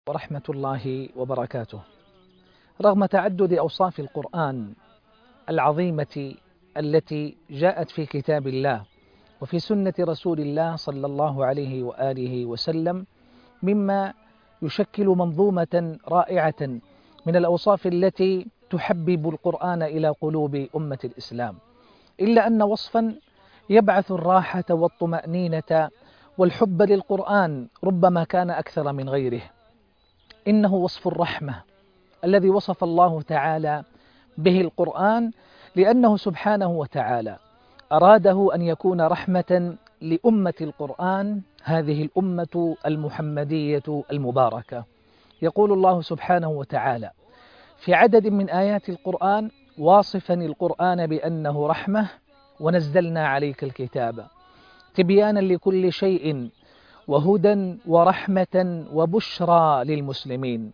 ورحمة الله وبركاته. رغم تعدد أوصاف القرآن العظيمة التي جاءت في كتاب الله وفي سنة رسول الله صلى الله عليه وآله وسلم مما يشكل منظومة رائعة من الأوصاف التي تحبب القرآن إلى قلوب أمة الإسلام، إلا أن وصفا يبعث الراحة والطمأنينة والحب للقرآن ربما كان أكثر من غيره. إنه وصف الرحمة الذي وصف الله تعالى به القرآن، لأنه سبحانه وتعالى أراده أن يكون رحمة لأمة القرآن، هذه الأمة المحمدية المباركة. يقول الله سبحانه وتعالى في عدد من آيات القرآن واصفا القرآن بأنه رحمة: ونزلنا عليك الكتاب تبيانا لكل شيء وهدى ورحمة وبشرى للمسلمين،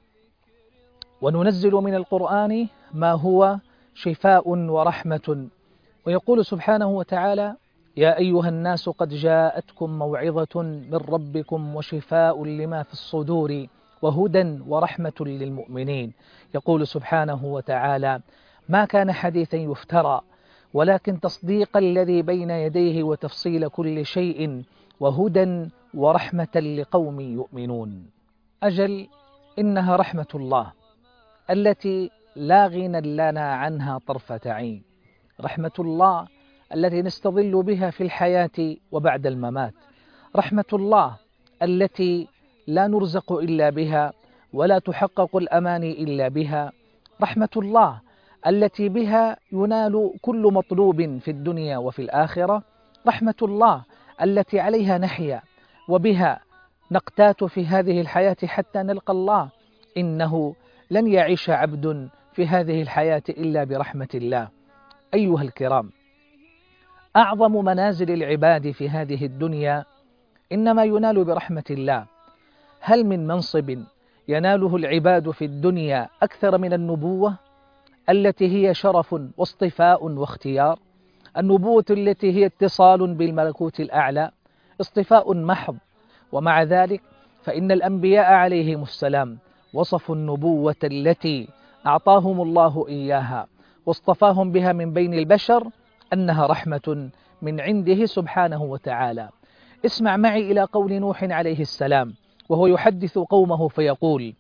وننزل من القرآن ما هو شفاء ورحمة. ويقول سبحانه وتعالى: يا أيها الناس قد جاءتكم موعظة من ربكم وشفاء لما في الصدور وهدى ورحمة للمؤمنين. يقول سبحانه وتعالى: ما كان حديثا يفترى ولكن تصديق الذي بين يديه وتفصيل كل شيء وهدى ورحمة لقوم يؤمنون. أجل إنها رحمة الله التي لا غنى لنا عنها طرفة عين، رحمة الله التي نستظل بها في الحياة وبعد الممات، رحمة الله التي لا نرزق إلا بها ولا تحقق الأماني إلا بها، رحمة الله التي بها ينال كل مطلوب في الدنيا وفي الآخرة، رحمة الله التي عليها نحيا وبها نقتات في هذه الحياة حتى نلقى الله. إنه لن يعيش عبد في هذه الحياة إلا برحمة الله. أيها الكرام، أعظم منازل العباد في هذه الدنيا إنما ينال برحمة الله. هل من منصب يناله العباد في الدنيا أكثر من النبوة التي هي شرف واصطفاء واختيار؟ النبوة التي هي اتصال بالملكوت الأعلى، اصطفاء محض. ومع ذلك فإن الأنبياء عليهم السلام وصفوا النبوة التي أعطاهم الله إياها واصطفاهم بها من بين البشر أنها رحمة من عنده سبحانه وتعالى. اسمع معي إلى قول نوح عليه السلام وهو يحدث قومه فيقول: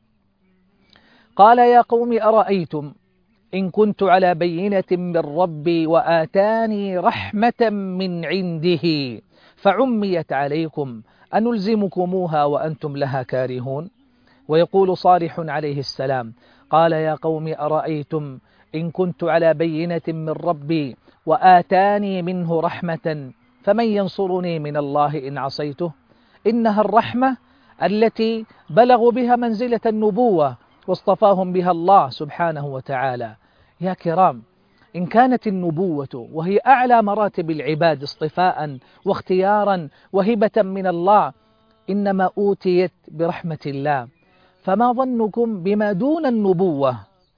قال يا قوم أرأيتم إن كنت على بينة من ربي وآتاني رحمة من عنده فعميت عليكم أنلزمكموها وأنتم لها كارهون. ويقول صالح عليه السلام: قال يا قوم أرأيتم إن كنت على بينة من ربي وآتاني منه رحمة فمن ينصرني من الله إن عصيته. إنها الرحمة التي بلغوا بها منزلة النبوة واصطفاهم بها الله سبحانه وتعالى. يا كرام، إن كانت النبوة وهي أعلى مراتب العباد اصطفاء واختيارا وهبة من الله إنما أوتيت برحمة الله، فما ظنكم بما دون النبوة؟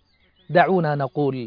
دعونا نقول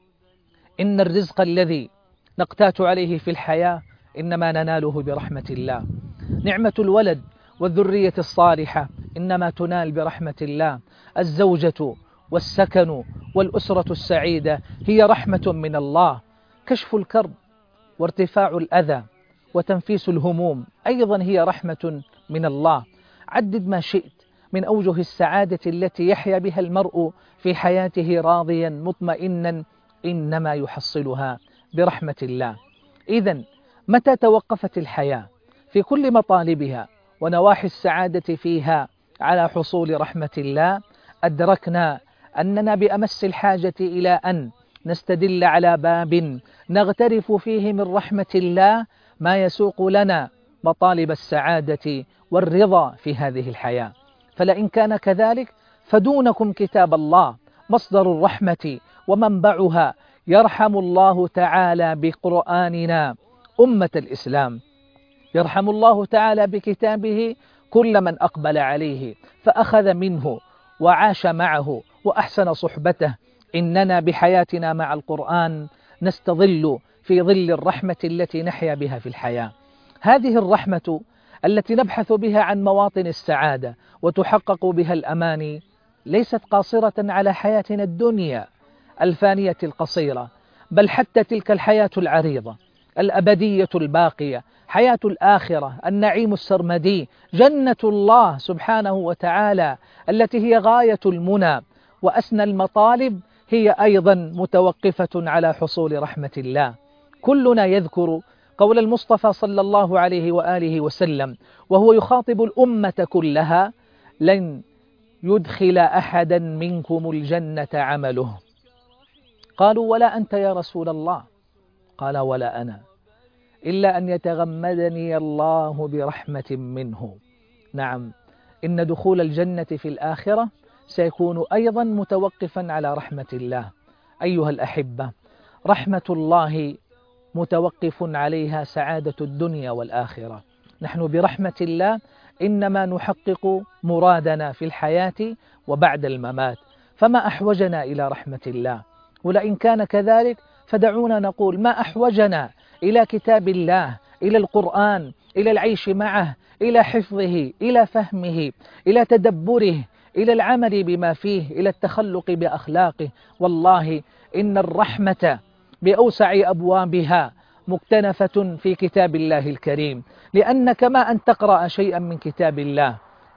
إن الرزق الذي نقتات عليه في الحياة إنما نناله برحمة الله، نعمة الولد والذرية الصالحة إنما تنال برحمة الله، الزوجة والسكن والأسرة السعيدة هي رحمة من الله، كشف الكرب وارتفاع الأذى وتنفيس الهموم أيضا هي رحمة من الله. عدد ما شئت من أوجه السعادة التي يحيا بها المرء في حياته راضيا مطمئنا إنما يحصلها برحمة الله. إذن متى توقفت الحياة في كل مطالبها ونواحي السعادة فيها على حصول رحمة الله أدركنا أننا بأمس الحاجة إلى أن نستدل على باب نغترف فيه من رحمة الله ما يسوق لنا مطالب السعادة والرضا في هذه الحياة. فلئن كان كذلك فدونكم كتاب الله مصدر الرحمة ومنبعها، يرحم الله تعالى بقرآننا أمة الإسلام، يرحم الله تعالى بكتابه كل من أقبل عليه فأخذ منه وعاش معه وأحسن صحبته. إننا بحياتنا مع القرآن نستظل في ظل الرحمة التي نحيا بها في الحياة. هذه الرحمة التي نبحث بها عن مواطن السعادة وتحقق بها الأماني ليست قاصرة على حياتنا الدنيا الفانية القصيرة، بل حتى تلك الحياة العريضة الأبدية الباقية، حياة الآخرة، النعيم السرمدي، جنة الله سبحانه وتعالى التي هي غاية المنى وأسنى المطالب، هي أيضا متوقفة على حصول رحمة الله. كلنا يذكر قول المصطفى صلى الله عليه وآله وسلم وهو يخاطب الأمة كلها: لن يدخل أحدا منكم الجنة عمله. قالوا: ولا أنت يا رسول الله؟ قال: ولا أنا، إلا أن يتغمدني الله برحمة منه. نعم، إن دخول الجنة في الآخرة سيكون أيضا متوقفا على رحمة الله. أيها الأحبة، رحمة الله متوقف عليها سعادة الدنيا والآخرة. نحن برحمة الله إنما نحقق مرادنا في الحياة وبعد الممات، فما أحوجنا إلى رحمة الله؟ ولئن كان كذلك فدعونا نقول: ما أحوجنا إلى كتاب الله، إلى القرآن، إلى العيش معه، إلى حفظه، إلى فهمه، إلى تدبره، إلى العمل بما فيه، إلى التخلق بأخلاقه. والله إن الرحمة بأوسع أبوابها مكتنفة في كتاب الله الكريم، لأنك ما أن تقرأ شيئا من كتاب الله،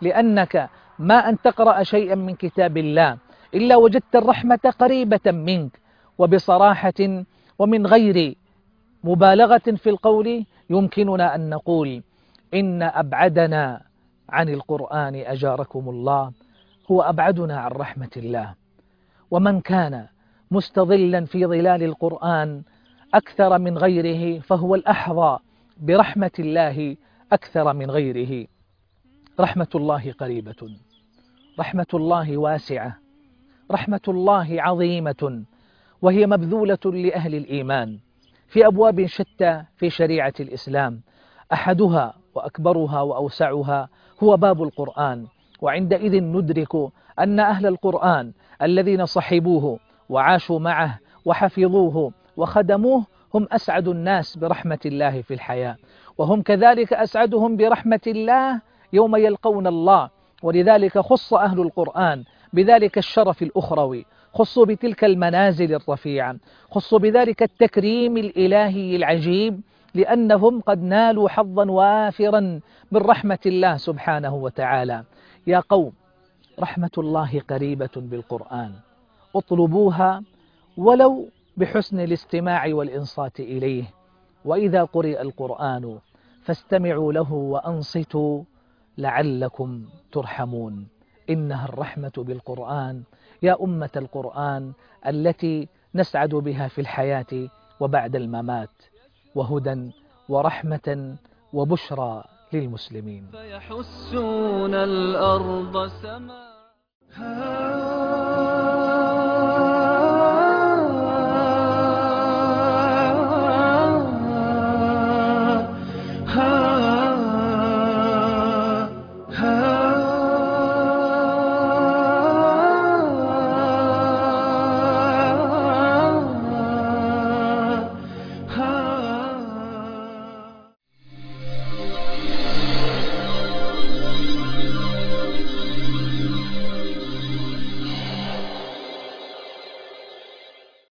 من كتاب الله إلا وجدت الرحمة قريبة منك. وبصراحة ومن غير مبالغة في القول يمكننا أن نقول إن أبعدنا عن القرآن أجاركم الله هو أبعدنا عن رحمة الله. ومن كان مستظلا في ظلال القرآن أكثر من غيره فهو الأحظى برحمة الله أكثر من غيره. رحمة الله قريبة، رحمة الله واسعة، رحمة الله عظيمة، وهي مبذولة لأهل الإيمان في أبواب شتى في شريعة الإسلام. أحدها وأكبرها وأوسعها هو باب القرآن، وعندئذ ندرك أن أهل القرآن الذين صحبوه وعاشوا معه وحفظوه وخدموه هم أسعد الناس برحمة الله في الحياة، وهم كذلك أسعدهم برحمة الله يوم يلقون الله. ولذلك خص أهل القرآن بذلك الشرف الأخروي، خصوا بتلك المنازل الرفيعة، خصوا بذلك التكريم الإلهي العجيب، لأنهم قد نالوا حظا وافرا من رحمة الله سبحانه وتعالى. يا قوم، رحمة الله قريبة بالقرآن، اطلبوها ولو بحسن الاستماع والإنصات إليه. وإذا قرئ القرآن فاستمعوا له وأنصتوا لعلكم ترحمون. إنها الرحمة بالقرآن يا أمة القرآن التي نسعد بها في الحياة وبعد الممات، وهدى ورحمة وبشرى للمسلمين. فيحسون الأرض سماء.